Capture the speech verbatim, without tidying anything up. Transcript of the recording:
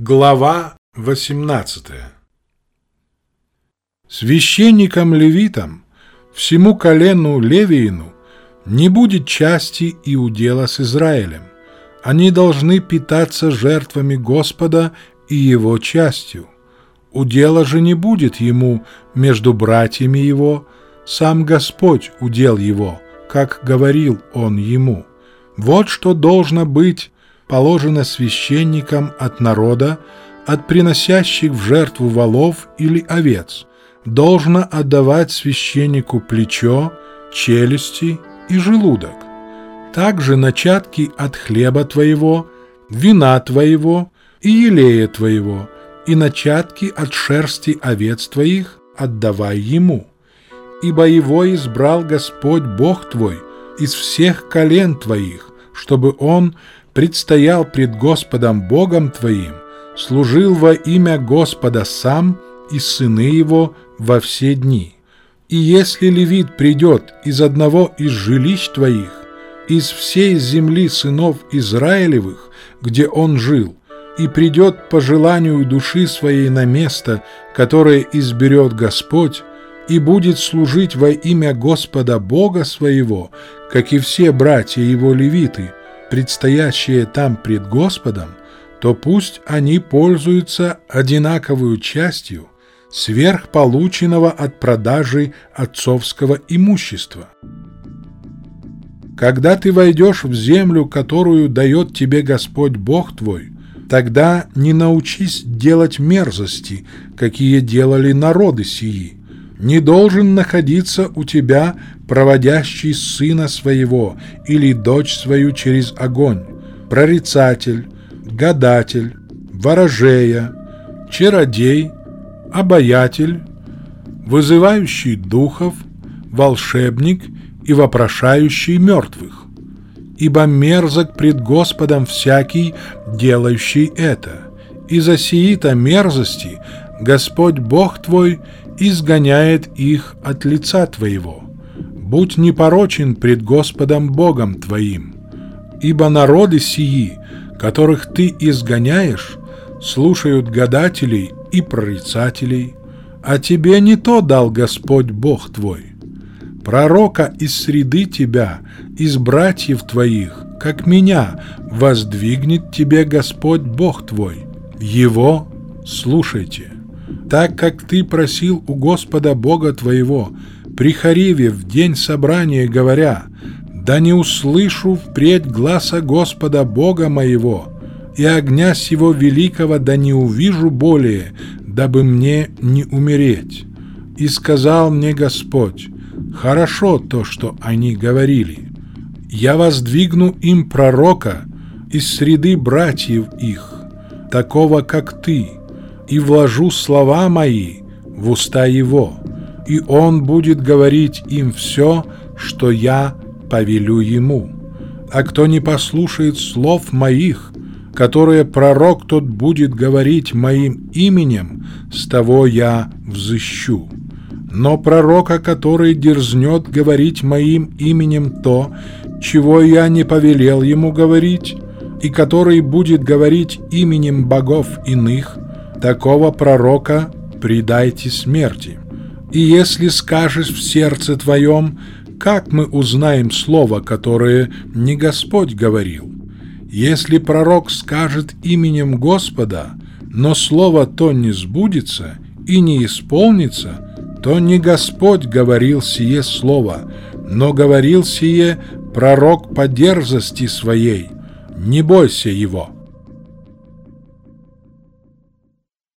Глава восемнадцатая. Священникам-левитам, всему колену Левиину, не будет части и удела с Израилем. Они должны питаться жертвами Господа и его частью. Удела же не будет ему между братьями его, сам Господь удел его, как говорил он ему. Вот что должно быть положено священникам от народа, от приносящих в жертву волов или овец. Должно отдавать священнику плечо, челюсти и желудок. Также начатки от хлеба твоего, вина твоего и елея твоего, и начатки от шерсти овец твоих отдавай ему. Ибо его избрал Господь Бог твой из всех колен твоих, чтобы он предстоял пред Господом Богом твоим, служил во имя Господа сам и сыны его во все дни. И если левит придет из одного из жилищ твоих, из всей земли сынов Израилевых, где он жил, и придет по желанию души своей на место, которое изберет Господь, и будет служить во имя Господа Бога своего, как и все братья его левиты, предстоящие там пред Господом, то пусть они пользуются одинаковую частью сверх полученного от продажи отцовского имущества. Когда ты войдешь в землю, которую дает тебе Господь Бог твой, тогда не научись делать мерзости, какие делали народы сии. Не должен находиться у тебя проводящий сына своего или дочь свою через огонь, прорицатель, гадатель, ворожея, чародей, обаятель, вызывающий духов, волшебник и вопрошающий мертвых. Ибо мерзок пред Господом всякий, делающий это, и за сии-то мерзости Господь Бог твой изгоняет их от лица твоего. Будь непорочен пред Господом Богом твоим, ибо народы сии, которых ты изгоняешь, слушают гадателей и прорицателей, а тебе не то дал Господь Бог твой. Пророка из среды тебя, из братьев твоих, как меня, воздвигнет тебе Господь Бог твой. Его слушайте. Так как ты просил у Господа Бога твоего при Хориве в день собрания, говоря: «Да не услышу впредь гласа Господа Бога моего, и огня сего великого да не увижу более, дабы мне не умереть». И сказал мне Господь: «Хорошо то, что они говорили. Я воздвигну им пророка из среды братьев их, такого, как ты, и вложу слова мои в уста его, и он будет говорить им все, что я повелю ему. А кто не послушает слов моих, которые пророк тот будет говорить моим именем, с того я взыщу. Но пророка, который дерзнет говорить моим именем то, чего я не повелел ему говорить, и который будет говорить именем богов иных, такого пророка предайте смерти. И если скажешь в сердце твоем: как мы узнаем слово, которое не Господь говорил? Если пророк скажет именем Господа, но слово то не сбудется и не исполнится, то не Господь говорил сие слово, но говорил сие пророк по дерзости своей. Не бойся его».